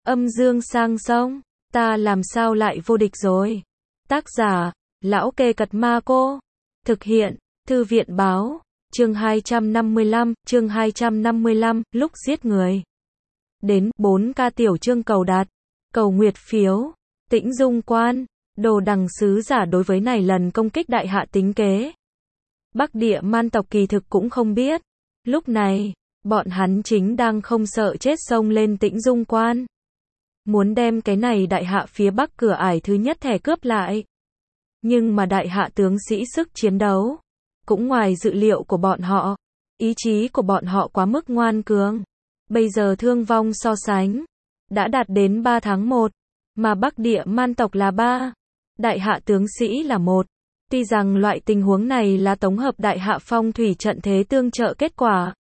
Âm dương sang sông, ta làm sao lại vô địch rồi. Tác giả, Lão Kê Cật Ma Cô. Thực hiện, Thư viện báo. Chương 255, lúc giết người. Đến 4K tiểu chương cầu đạt, cầu nguyệt phiếu, Tĩnh Dung Quan, Đồ Đằng sứ giả đối với này lần công kích đại hạ tính kế. Bắc Địa Man tộc kỳ thực cũng không biết. Lúc này, bọn hắn chính đang không sợ chết xông lên Tĩnh Dung Quan. Muốn đem cái này đại hạ phía bắc cửa ải thứ nhất thẻ cướp lại. Nhưng mà đại hạ tướng sĩ sức chiến đấu cũng ngoài dự liệu của bọn họ. Ý chí của bọn họ quá mức ngoan cường. Bây giờ thương vong so sánh đã đạt đến 3 tháng 1, mà Bắc Địa Man tộc là 3, đại hạ tướng sĩ là 1. Tuy rằng loại tình huống này là tổng hợp đại hạ phong thủy trận thế tương trợ kết quả.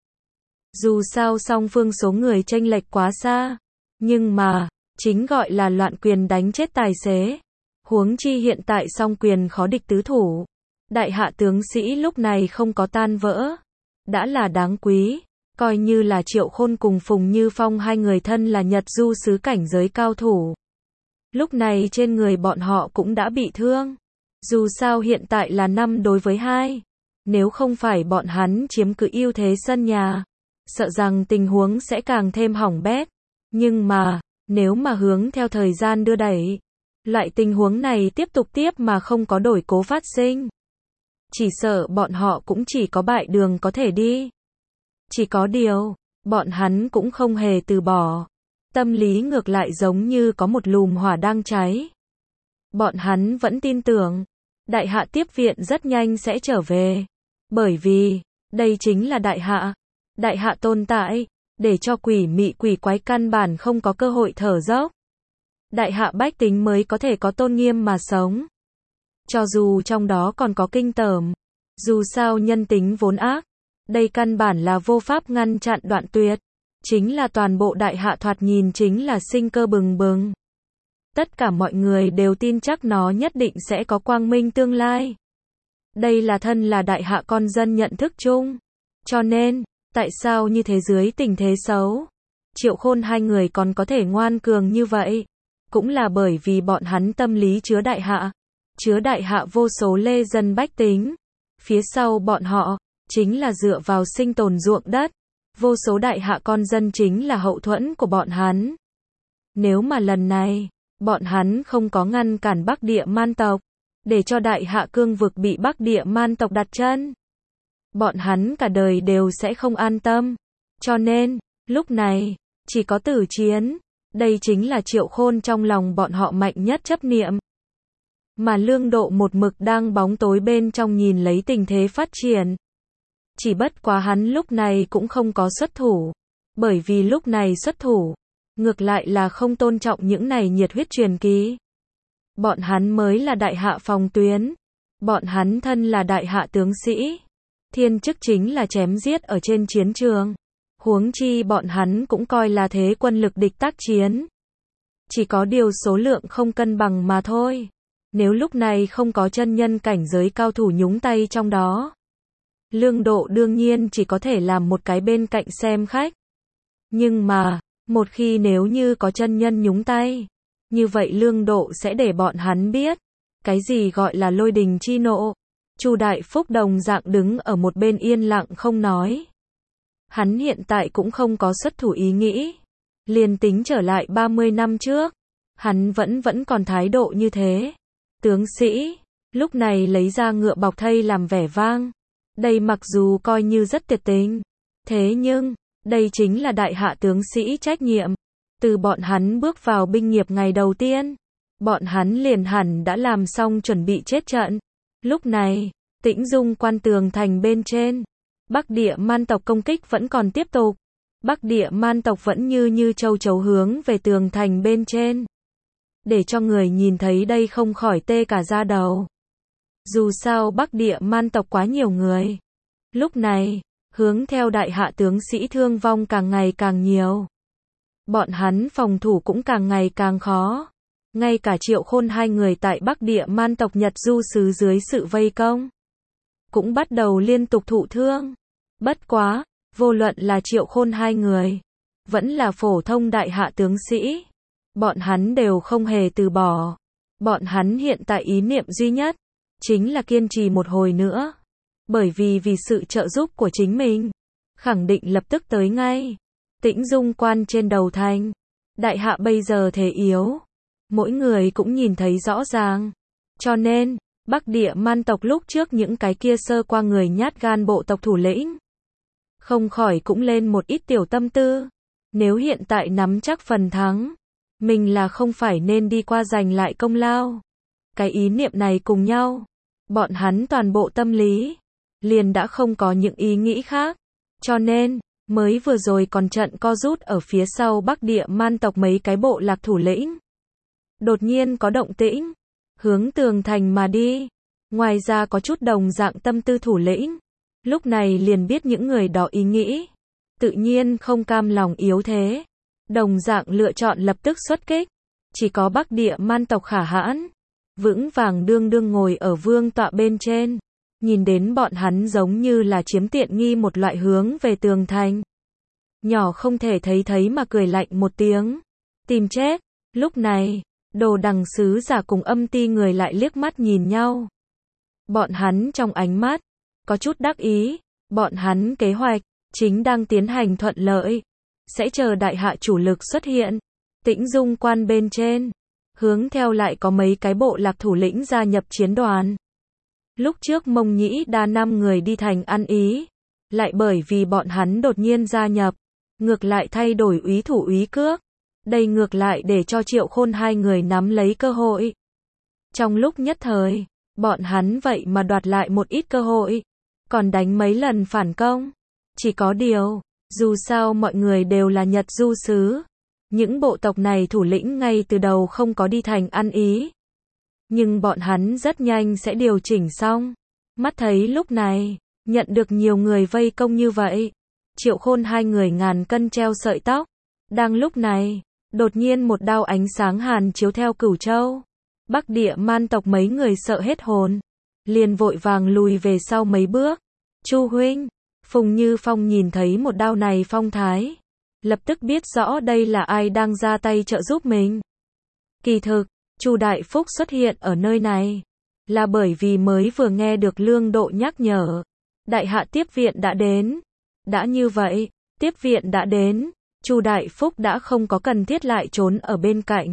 Dù sao song phương số người chênh lệch quá xa, nhưng mà chính gọi là loạn quyền đánh chết tài xế. Huống chi hiện tại song quyền khó địch tứ thủ. Đại hạ tướng sĩ lúc này không có tan vỡ, đã là đáng quý. Coi như là Triệu Khôn cùng Phùng Như Phong hai người thân là Nhật du sứ cảnh giới cao thủ. Lúc này trên người bọn họ cũng đã bị thương. Dù sao hiện tại là 5 đối với 2. Nếu không phải bọn hắn chiếm cứ ưu thế sân nhà, sợ rằng tình huống sẽ càng thêm hỏng bét. Nhưng mà, nếu mà hướng theo thời gian đưa đẩy, loại tình huống này tiếp mà không có đổi cố phát sinh, chỉ sợ bọn họ cũng chỉ có bại đường có thể đi. Chỉ có điều, bọn hắn cũng không hề từ bỏ. Tâm lý ngược lại giống như có một lùm hỏa đang cháy. Bọn hắn vẫn tin tưởng, đại hạ tiếp viện rất nhanh sẽ trở về. Bởi vì, đây chính là đại hạ. Đại hạ tồn tại, để cho quỷ mị quỷ quái căn bản không có cơ hội thở dốc. Đại hạ bách tính mới có thể có tôn nghiêm mà sống. Cho dù trong đó còn có kinh tởm. Dù sao nhân tính vốn ác. Đây căn bản là vô pháp ngăn chặn đoạn tuyệt. Chính là toàn bộ đại hạ thoạt nhìn chính là sinh cơ bừng bừng. Tất cả mọi người đều tin chắc nó nhất định sẽ có quang minh tương lai. Đây là thân là đại hạ con dân nhận thức chung. Cho nên, tại sao như thế dưới tình thế xấu, Triệu Khôn hai người còn có thể ngoan cường như vậy? Cũng là bởi vì bọn hắn tâm lý chứa đại hạ vô số lê dân bách tính. Phía sau bọn họ, chính là dựa vào sinh tồn ruộng đất. Vô số đại hạ con dân chính là hậu thuẫn của bọn hắn. Nếu mà lần này, bọn hắn không có ngăn cản Bắc Địa Man tộc, để cho đại hạ cương vực bị Bắc Địa Man tộc đặt chân, bọn hắn cả đời đều sẽ không an tâm. Cho nên, lúc này, chỉ có tử chiến. Đây chính là Triệu Khôn trong lòng bọn họ mạnh nhất chấp niệm. Mà Lương Độ một mực đang bóng tối bên trong nhìn lấy tình thế phát triển. Chỉ bất quá hắn lúc này cũng không có xuất thủ. Bởi vì lúc này xuất thủ, ngược lại là không tôn trọng những này nhiệt huyết truyền ký. Bọn hắn mới là đại hạ phòng tuyến. Bọn hắn thân là đại hạ tướng sĩ. Thiên chức chính là chém giết ở trên chiến trường. Huống chi bọn hắn cũng coi là thế quân lực địch tác chiến. Chỉ có điều số lượng không cân bằng mà thôi. Nếu lúc này không có chân nhân cảnh giới cao thủ nhúng tay trong đó, Lương Độ đương nhiên chỉ có thể làm một cái bên cạnh xem khách. Nhưng mà, một khi nếu như có chân nhân nhúng tay, như vậy Lương Độ sẽ để bọn hắn biết, cái gì gọi là lôi đình chi nộ. Chu Đại Phúc đồng dạng đứng ở một bên yên lặng không nói. Hắn hiện tại cũng không có xuất thủ ý nghĩ. Liền tính trở lại 30 năm trước, hắn vẫn còn thái độ như thế. Tướng sĩ, lúc này lấy ra ngựa bọc thây làm vẻ vang. Đây mặc dù coi như rất tuyệt tình, thế nhưng, đây chính là đại hạ tướng sĩ trách nhiệm. Từ bọn hắn bước vào binh nghiệp ngày đầu tiên, bọn hắn liền hẳn đã làm xong chuẩn bị chết trận. Lúc này, Tĩnh Dung Quan tường thành bên trên, Bắc Địa Man tộc công kích vẫn còn tiếp tục. Bắc Địa Man tộc vẫn như châu chấu hướng về tường thành bên trên. Để cho người nhìn thấy đây không khỏi tê cả da đầu. Dù sao Bắc Địa Man tộc quá nhiều người. Lúc này, hướng theo đại hạ tướng sĩ thương vong càng ngày càng nhiều. Bọn hắn phòng thủ cũng càng ngày càng khó. Ngay cả Triệu Khôn hai người tại Bắc Địa Man tộc Nhật du sứ dưới sự vây công, cũng bắt đầu liên tục thụ thương. Bất quá, vô luận là Triệu Khôn hai người, vẫn là phổ thông đại hạ tướng sĩ, bọn hắn đều không hề từ bỏ. Bọn hắn hiện tại ý niệm duy nhất, chính là kiên trì một hồi nữa. Bởi vì sự trợ giúp của chính mình, khẳng định lập tức tới ngay. Tĩnh Dung Quan trên đầu thành, đại hạ bây giờ thế yếu, mỗi người cũng nhìn thấy rõ ràng. Cho nên, Bắc Địa Man tộc lúc trước những cái kia sơ qua người nhát gan bộ tộc thủ lĩnh, không khỏi cũng lên một ít tiểu tâm tư. Nếu hiện tại nắm chắc phần thắng, mình là không phải nên đi qua giành lại công lao. Cái ý niệm này cùng nhau, bọn hắn toàn bộ tâm lý liền đã không có những ý nghĩ khác. Cho nên, mới vừa rồi còn trận co rút ở phía sau Bắc Địa Man tộc mấy cái bộ lạc thủ lĩnh. Đột nhiên có động tĩnh, hướng tường thành mà đi. Ngoài ra có chút đồng dạng tâm tư thủ lĩnh, lúc này liền biết những người đó ý nghĩ, tự nhiên không cam lòng yếu thế, đồng dạng lựa chọn lập tức xuất kích. Chỉ có Bắc Địa Man tộc Khả Hãn, vững vàng đương đương ngồi ở vương tọa bên trên, nhìn đến bọn hắn giống như là chiếm tiện nghi một loại hướng về tường thành. Nhỏ không thể thấy mà cười lạnh một tiếng, tìm chết. Lúc này, Đồ Đằng sứ giả cùng Âm Ti người lại liếc mắt nhìn nhau. Bọn hắn trong ánh mắt có chút đắc ý, bọn hắn kế hoạch chính đang tiến hành thuận lợi, sẽ chờ đại hạ chủ lực xuất hiện. Tĩnh Dung Quan bên trên, hướng theo lại có mấy cái bộ lạc thủ lĩnh gia nhập chiến đoàn. Lúc trước Mông Nhĩ Đa 5 người đi thành ăn ý, lại bởi vì bọn hắn đột nhiên gia nhập, ngược lại thay đổi úy thủ úy cước. Đây ngược lại để cho Triệu Khôn 2 người nắm lấy cơ hội. Trong lúc nhất thời, bọn hắn vậy mà đoạt lại một ít cơ hội, còn đánh mấy lần phản công. Chỉ có điều, dù sao mọi người đều là Nhật du sứ, những bộ tộc này thủ lĩnh ngay từ đầu không có đi thành ăn ý. Nhưng bọn hắn rất nhanh sẽ điều chỉnh xong. Mắt thấy lúc này, nhận được nhiều người vây công như vậy, Triệu Khôn 2 người ngàn cân treo sợi tóc. Đang lúc này, đột nhiên một đao ánh sáng hàn chiếu theo Cửu Châu. Bắc Địa Man tộc mấy người sợ hết hồn, liền vội vàng lùi về sau mấy bước. Chu huynh, Phùng Như Phong nhìn thấy một đao này phong thái, lập tức biết rõ đây là ai đang ra tay trợ giúp mình. Kỳ thực, Chu Đại Phúc xuất hiện ở nơi này, là bởi vì mới vừa nghe được Lương Độ nhắc nhở, đại hạ tiếp viện đã đến. Đã như vậy, tiếp viện đã đến, Chu Đại Phúc đã không có cần thiết lại trốn ở bên cạnh.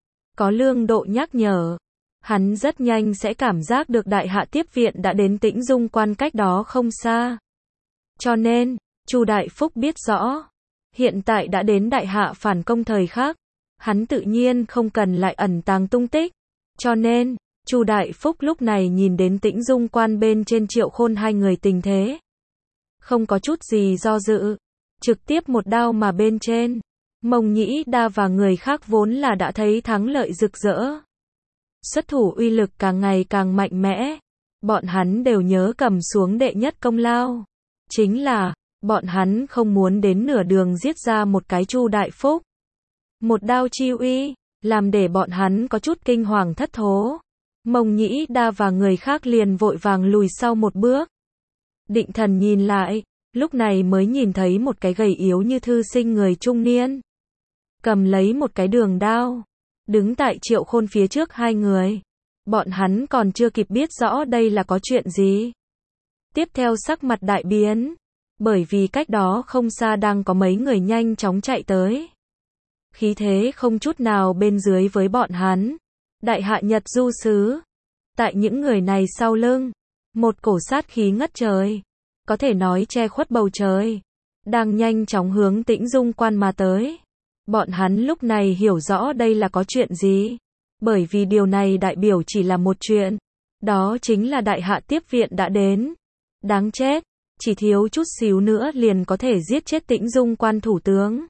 Có Lương Độ nhắc nhở, hắn rất nhanh sẽ cảm giác được đại hạ tiếp viện đã đến Tĩnh Dung Quan cách đó không xa. Cho nên, Chu Đại Phúc biết rõ, hiện tại đã đến đại hạ phản công thời khắc, hắn tự nhiên không cần lại ẩn tàng tung tích. Cho nên, Chu Đại Phúc lúc này nhìn đến Tĩnh Dung Quan bên trên Triệu Khôn 2 người tình thế, không có chút gì do dự, trực tiếp một đao mà bên trên. Mông Nhĩ Đa và người khác vốn là đã thấy thắng lợi rực rỡ, xuất thủ uy lực càng ngày càng mạnh mẽ. Bọn hắn đều nhớ cầm xuống đệ nhất công lao, chính là bọn hắn không muốn đến nửa đường giết ra một cái Chu Đại Phúc. Một đao chi uy, làm để bọn hắn có chút kinh hoàng thất thố. Mông Nhĩ Đa và người khác liền vội vàng lùi sau một bước. Định Thần nhìn lại, lúc này mới nhìn thấy một cái gầy yếu như thư sinh người trung niên, cầm lấy một cái đường đao, đứng tại Triệu Khôn phía trước 2 người. Bọn hắn còn chưa kịp biết rõ đây là có chuyện gì, tiếp theo sắc mặt đại biến, bởi vì cách đó không xa đang có mấy người nhanh chóng chạy tới. Khí thế không chút nào bên dưới với bọn hắn. Đại hạ Nhật du sứ, tại những người này sau lưng, một cổ sát khí ngất trời, có thể nói che khuất bầu trời, đang nhanh chóng hướng Tĩnh Dung Quan mà tới. Bọn hắn lúc này hiểu rõ đây là có chuyện gì, bởi vì điều này đại biểu chỉ là một chuyện, đó chính là đại hạ tiếp viện đã đến. Đáng chết, chỉ thiếu chút xíu nữa liền có thể giết chết Tĩnh Dung Quan thủ tướng.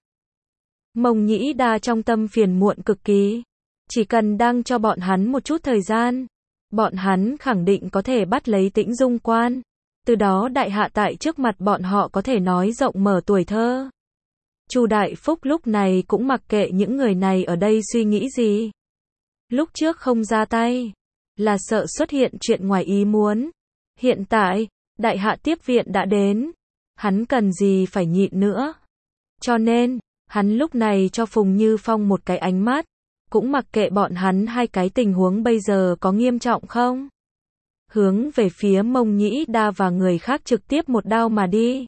Mông Nhĩ Đa trong tâm phiền muộn cực kỳ, chỉ cần đang cho bọn hắn một chút thời gian, bọn hắn khẳng định có thể bắt lấy Tĩnh Dung Quan. Từ đó đại hạ tại trước mặt bọn họ có thể nói rộng mở tuổi thơ. Chu Đại Phúc lúc này cũng mặc kệ những người này ở đây suy nghĩ gì. Lúc trước không ra tay, là sợ xuất hiện chuyện ngoài ý muốn. Hiện tại, đại hạ tiếp viện đã đến, hắn cần gì phải nhịn nữa. Cho nên, hắn lúc này cho Phùng Như Phong một cái ánh mắt, cũng mặc kệ bọn hắn hai cái tình huống bây giờ có nghiêm trọng không. Hướng về phía Mông Nhĩ Đa và người khác trực tiếp một đao mà đi.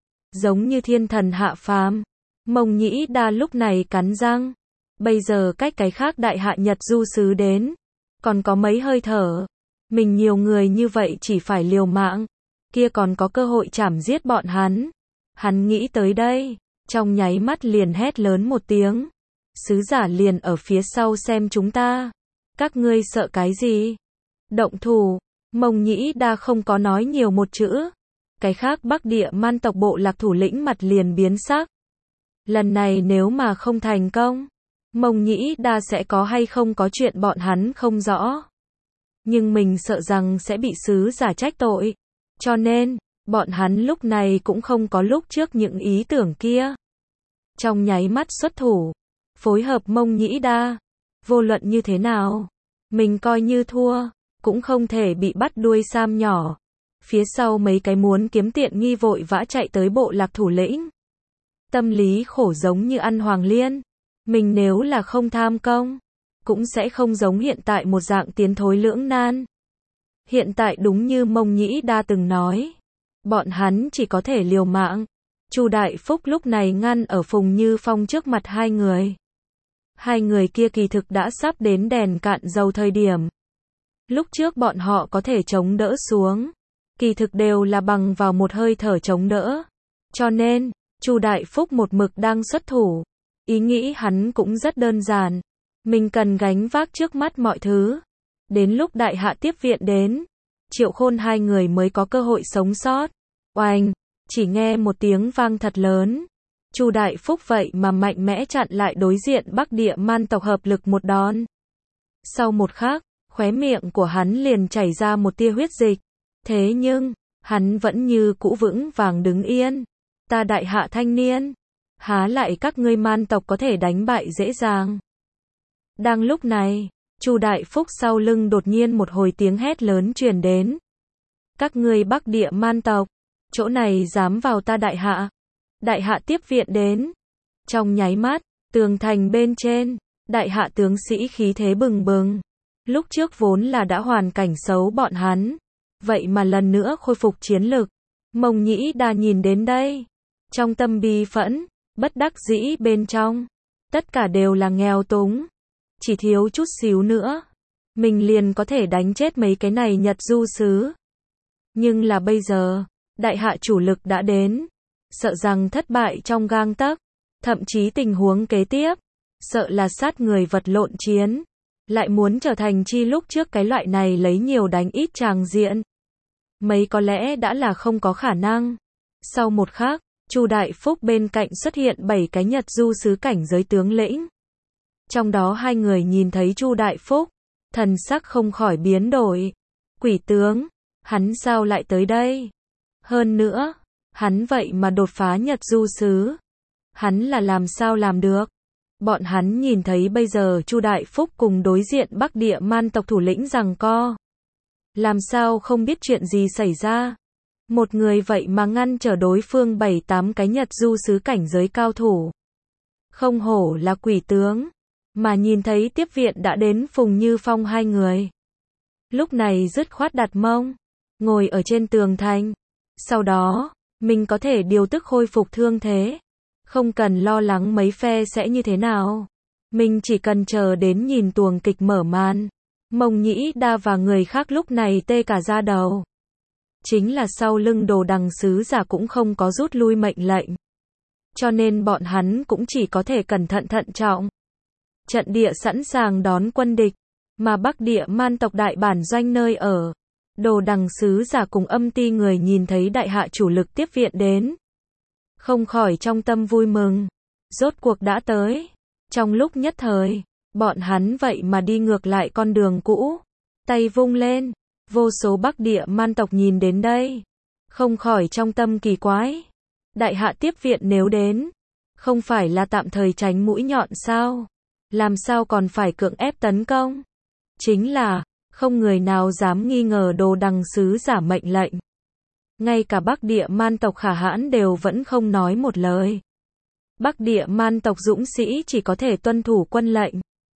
Giống như thiên thần hạ phàm. Mông Nhĩ Đa lúc này cắn răng. Bây giờ cách cái khác đại hạ Nhật du sứ đến. Còn có mấy hơi thở. Mình nhiều người như vậy chỉ phải liều mạng. Kia còn có cơ hội chảm giết bọn hắn. Hắn nghĩ tới đây. Trong nháy mắt liền hét lớn một tiếng. Sứ giả liền ở phía sau xem chúng ta. Các ngươi sợ cái gì? Động thủ. Mông Nhĩ Đa không có nói nhiều một chữ. Cái khác Bắc Địa Man tộc bộ lạc thủ lĩnh mặt liền biến sắc. Lần này nếu mà không thành công, Mông Nhĩ Đa sẽ có hay không có chuyện bọn hắn không rõ. Nhưng mình sợ rằng sẽ bị sứ giả trách tội. Cho nên, bọn hắn lúc này cũng không có lúc trước những ý tưởng kia. Trong nháy mắt xuất thủ, phối hợp Mông Nhĩ Đa. Vô luận như thế nào, mình coi như thua, cũng không thể bị bắt đuôi sam nhỏ. Phía sau mấy cái muốn kiếm tiện nghi vội vã chạy tới bộ lạc thủ lĩnh. Tâm lý khổ giống như ăn hoàng liên. Mình nếu là không tham công, cũng sẽ không giống hiện tại một dạng tiến thối lưỡng nan. Hiện tại đúng như Mông Nhĩ Đa từng nói, bọn hắn chỉ có thể liều mạng. Chu Đại Phúc lúc này ngăn ở Phùng Như Phong trước mặt hai người. Hai người kia kỳ thực đã sắp đến đèn cạn dầu thời điểm. Lúc trước bọn họ có thể chống đỡ xuống, kỳ thực đều là bằng vào một hơi thở chống đỡ. Cho nên, Chu Đại Phúc một mực đang xuất thủ. Ý nghĩ hắn cũng rất đơn giản. Mình cần gánh vác trước mắt mọi thứ. Đến lúc đại hạ tiếp viện đến, Triệu Khôn hai người mới có cơ hội sống sót. Oanh, chỉ nghe một tiếng vang thật lớn. Chu Đại Phúc vậy mà mạnh mẽ chặn lại đối diện Bắc Địa Man tộc hợp lực một đòn. Sau một khắc, khóe miệng của hắn liền chảy ra một tia huyết dịch. Thế nhưng, hắn vẫn như cũ vững vàng đứng yên. Ta đại hạ thanh niên, há lại các ngươi Man tộc có thể đánh bại dễ dàng. Đang lúc này, Chu Đại Phúc sau lưng đột nhiên một hồi tiếng hét lớn truyền đến. Các ngươi Bắc Địa Man tộc, chỗ này dám vào ta đại hạ. Đại hạ tiếp viện đến. Trong nháy mắt, tường thành bên trên, đại hạ tướng sĩ khí thế bừng bừng. Lúc trước vốn là đã hoàn cảnh xấu bọn hắn. Vậy mà lần nữa khôi phục chiến lực. Mông Nhĩ Đa nhìn đến đây. Trong tâm bi phẫn, bất đắc dĩ bên trong. Tất cả đều là nghèo túng. Chỉ thiếu chút xíu nữa. Mình liền có thể đánh chết mấy cái này Nhật du sứ. Nhưng là bây giờ, đại hạ chủ lực đã đến. Sợ rằng thất bại trong gang tấc. Thậm chí tình huống kế tiếp. Sợ là sát người vật lộn chiến. Lại muốn trở thành chi lúc trước cái loại này lấy nhiều đánh ít tràng diện. Mấy có lẽ đã là không có khả năng. Sau một khắc, Chu Đại Phúc bên cạnh xuất hiện 7 cái Nhật du sứ cảnh giới tướng lĩnh. Trong đó hai người nhìn thấy Chu Đại Phúc, thần sắc không khỏi biến đổi. Quỷ tướng, hắn sao lại tới đây? Hơn nữa, hắn vậy mà đột phá Nhật du sứ. Hắn là làm sao làm được? Bọn hắn nhìn thấy bây giờ Chu Đại Phúc cùng đối diện Bắc Địa Man tộc thủ lĩnh giằng co. Làm sao không biết chuyện gì xảy ra? Một người vậy mà ngăn trở đối phương 7-8 cái Nhật du sứ cảnh giới cao thủ. Không hổ là quỷ tướng. Mà nhìn thấy tiếp viện đã đến Phùng Như Phong hai người. Lúc này dứt khoát đặt mông. Ngồi ở trên tường thành. Sau đó, mình có thể điều tức khôi phục thương thế. Không cần lo lắng mấy phe sẽ như thế nào. Mình chỉ cần chờ đến nhìn tuồng kịch mở màn. Mông Nhĩ Đa và người khác lúc này tê cả da đầu. Chính là sau lưng Đồ Đằng sứ giả cũng không có rút lui mệnh lệnh. Cho nên bọn hắn cũng chỉ có thể cẩn thận thận trọng. Trận địa sẵn sàng đón quân địch. Mà Bắc Địa Man tộc đại bản doanh nơi ở. Đồ Đằng sứ giả cùng Âm Ti người nhìn thấy đại hạ chủ lực tiếp viện đến. Không khỏi trong tâm vui mừng. Rốt cuộc đã tới. Trong lúc nhất thời, bọn hắn vậy mà đi ngược lại con đường cũ. Tay vung lên. Vô số Bắc Địa Man tộc nhìn đến đây. Không khỏi trong tâm kỳ quái. Đại hạ tiếp viện nếu đến. Không phải là tạm thời tránh mũi nhọn sao? Làm sao còn phải cưỡng ép tấn công? Chính là, không người nào dám nghi ngờ Đồ Đằng sứ giả mệnh lệnh. Ngay cả Bắc Địa Man tộc khả hãn đều vẫn không nói một lời. Bắc Địa Man tộc dũng sĩ chỉ có thể tuân thủ quân lệnh.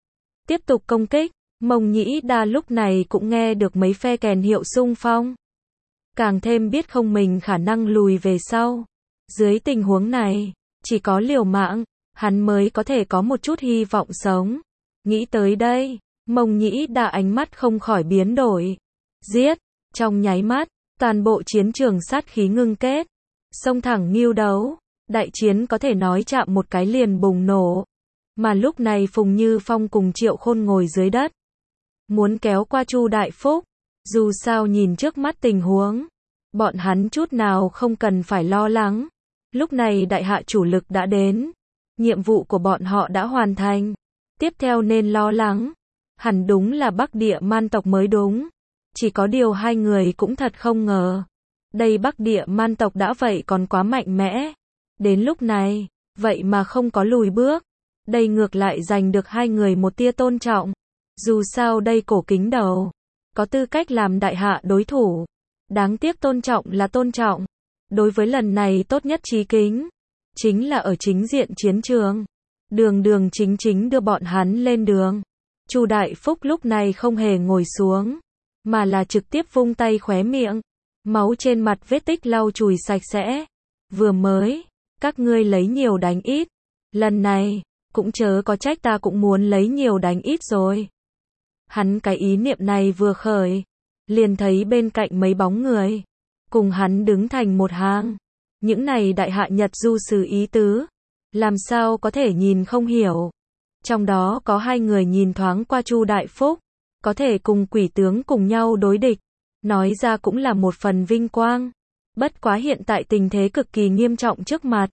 tiếp tục công kích. Mông Nhĩ Đa lúc này cũng nghe được mấy phe kèn hiệu xung phong. Càng thêm biết không mình khả năng lùi về sau. Dưới tình huống này, chỉ có liều mạng, hắn mới có thể có một chút hy vọng sống. Nghĩ tới đây, Mông Nhĩ Đa ánh mắt không khỏi biến đổi. Giết! Trong nháy mắt, toàn bộ chiến trường sát khí ngưng kết. Xông thẳng nghêu đấu, đại chiến có thể nói chạm một cái liền bùng nổ. Mà lúc này Phùng Như Phong cùng Triệu Khôn ngồi dưới đất. Muốn kéo qua Chu Đại Phúc. Dù sao nhìn trước mắt tình huống, bọn hắn chút nào không cần phải lo lắng. Lúc này đại hạ chủ lực đã đến. Nhiệm vụ của bọn họ đã hoàn thành. Tiếp theo nên lo lắng. Hẳn đúng là Bắc Địa Man tộc mới đúng. Chỉ có điều hai người cũng thật không ngờ. Đây Bắc Địa Man tộc đã vậy còn quá mạnh mẽ. Đến lúc này, vậy mà không có lùi bước. Đây ngược lại giành được hai người một tia tôn trọng. Dù sao đây cổ kính đầu. Có tư cách làm đại hạ đối thủ. Đáng tiếc tôn trọng là tôn trọng. Đối với lần này tốt nhất chí kính. Chính là ở chính diện chiến trường. Đường đường chính chính đưa bọn hắn lên đường. Chu Đại Phúc lúc này không hề ngồi xuống. Mà là trực tiếp vung tay khóe miệng. Máu trên mặt vết tích lau chùi sạch sẽ. Vừa mới, các ngươi lấy nhiều đánh ít. Lần này, cũng chớ có trách ta cũng muốn lấy nhiều đánh ít rồi. Hắn cái ý niệm này vừa khởi. Liền thấy bên cạnh mấy bóng người. Cùng hắn đứng thành một hàng. Những này đại hạ Nhật du sứ ý tứ. Làm sao có thể nhìn không hiểu. Trong đó có hai người nhìn thoáng qua Chu Đại Phúc. Có thể cùng quỷ tướng cùng nhau đối địch. Nói ra cũng là một phần vinh quang. Bất quá hiện tại tình thế cực kỳ nghiêm trọng trước mặt.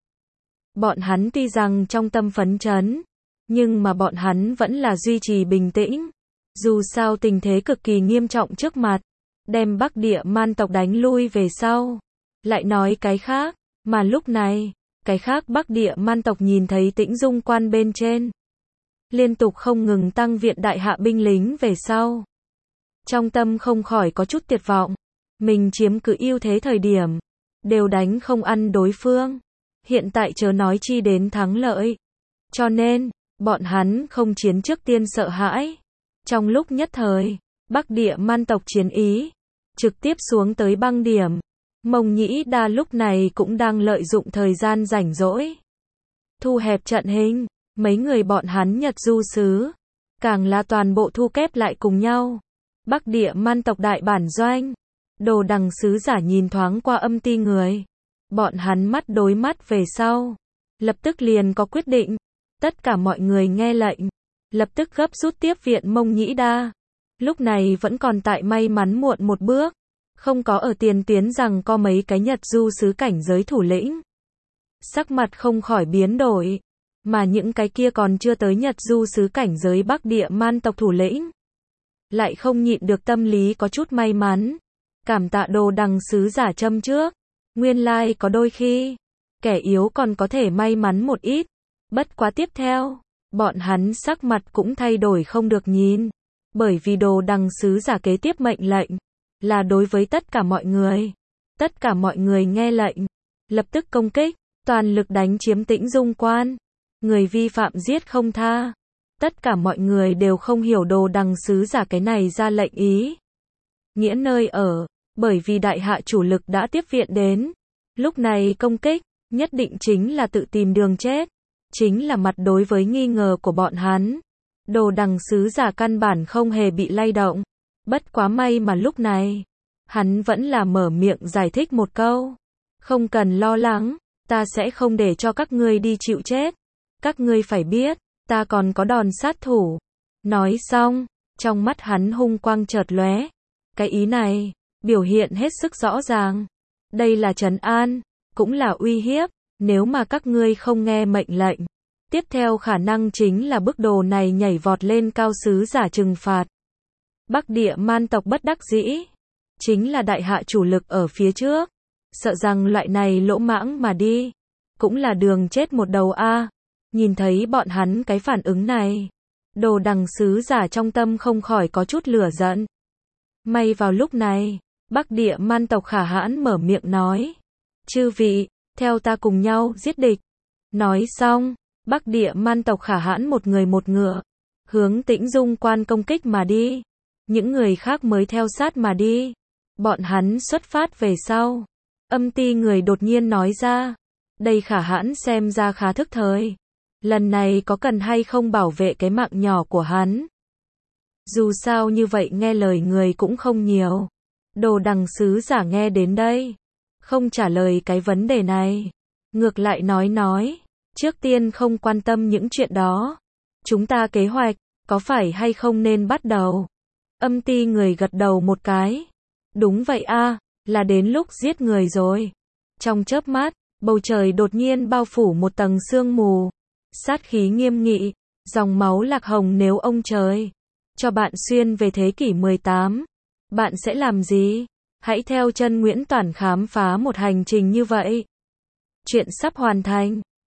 Bọn hắn tuy rằng trong tâm phấn chấn. Nhưng mà bọn hắn vẫn là duy trì bình tĩnh. Dù sao tình thế cực kỳ nghiêm trọng trước mặt. Đem Bắc Địa Man tộc đánh lui về sau. Lại nói cái khác. Mà lúc này, cái khác Bắc Địa Man tộc nhìn thấy Tĩnh Dung Quan bên trên. Liên tục không ngừng tăng viện đại hạ binh lính về sau. Trong tâm không khỏi có chút tuyệt vọng. Mình chiếm cứ ưu thế thời điểm. Đều đánh không ăn đối phương. Hiện tại chớ nói chi đến thắng lợi. Cho nên, bọn hắn không chiến trước tiên sợ hãi. Trong lúc nhất thời, Bắc Địa Man tộc chiến ý. Trực tiếp xuống tới băng điểm. Mông Nhĩ Đa lúc này cũng đang lợi dụng thời gian rảnh rỗi. Thu hẹp trận hình. Mấy người bọn hắn Nhật du sứ. Càng là toàn bộ thu kép lại cùng nhau. Bắc Địa Man tộc đại bản doanh. Đồ Đằng sứ giả nhìn thoáng qua Âm Ti người. Bọn hắn mắt đối mắt về sau. Lập tức liền có quyết định. Tất cả mọi người nghe lệnh. Lập tức gấp rút tiếp viện Mông Nhĩ Đa. Lúc này vẫn còn tại may mắn muộn một bước. Không có ở tiền tuyến rằng có mấy cái Nhật du sứ cảnh giới thủ lĩnh. Sắc mặt không khỏi biến đổi. Mà những cái kia còn chưa tới Nhật du sứ cảnh giới Bắc Địa Man tộc thủ lĩnh. Lại không nhịn được tâm lý có chút may mắn. Cảm tạ Đồ Đằng sứ giả châm trước. Nguyên lai có đôi khi, kẻ yếu còn có thể may mắn một ít. Bất quá tiếp theo, bọn hắn sắc mặt cũng thay đổi không được nhìn. Bởi vì Đồ Đằng sứ giả kế tiếp mệnh lệnh. Là đối với tất cả mọi người. Tất cả mọi người nghe lệnh. Lập tức công kích, toàn lực đánh chiếm Tĩnh Dung Quan. Người vi phạm giết không tha. Tất cả mọi người đều không hiểu Đồ Đằng sứ giả cái này ra lệnh ý. Nghĩa nơi ở, bởi vì đại hạ chủ lực đã tiếp viện đến. Lúc này công kích, nhất định chính là tự tìm đường chết. Chính là mặt đối với nghi ngờ của bọn hắn. Đồ Đằng sứ giả căn bản không hề bị lay động. Bất quá may mà lúc này, hắn vẫn là mở miệng giải thích một câu. Không cần lo lắng, ta sẽ không để cho các ngươi đi chịu chết. Các ngươi phải biết, ta còn có đòn sát thủ. Nói xong, trong mắt hắn hung quang chợt lóe. Cái ý này, biểu hiện hết sức rõ ràng. Đây là trấn an, cũng là uy hiếp. Nếu mà các ngươi không nghe mệnh lệnh, tiếp theo khả năng chính là bức đồ này nhảy vọt lên cao sứ giả trừng phạt. Bắc Địa Man tộc bất đắc dĩ. Chính là đại hạ chủ lực ở phía trước. Sợ rằng loại này lỗ mãng mà đi. Cũng là đường chết một đầu a. Nhìn thấy bọn hắn cái phản ứng này. Đồ Đằng sứ giả trong tâm không khỏi có chút lửa giận. May vào lúc này, Bắc Địa Man tộc Khả Hãn mở miệng nói. Chư vị, theo ta cùng nhau giết địch. Nói xong, Bắc Địa Man tộc Khả Hãn một người một ngựa. hướng Tĩnh Dung Quan công kích mà đi. Những người khác mới theo sát mà đi. Bọn hắn xuất phát về sau. Âm Ti người đột nhiên nói ra. Đây Khả Hãn xem ra khá thức thời. Lần này có cần hay không bảo vệ cái mạng nhỏ của hắn? Dù sao như vậy nghe lời người cũng không nhiều. Đồ Đằng sứ giả nghe đến đây, không trả lời cái vấn đề này. Ngược lại nói, trước tiên không quan tâm những chuyện đó. Chúng ta kế hoạch, có phải hay không nên bắt đầu? Âm Ti người gật đầu một cái. Đúng vậy a, là đến lúc giết người rồi. Trong chớp mắt, bầu trời đột nhiên bao phủ một tầng sương mù. Sát khí nghiêm nghị, dòng máu lạc hồng nếu ông trời cho bạn xuyên về thế kỷ 18, bạn sẽ làm gì? Hãy theo chân Nguyễn Toản khám phá một hành trình như vậy. Chuyện sắp hoàn thành.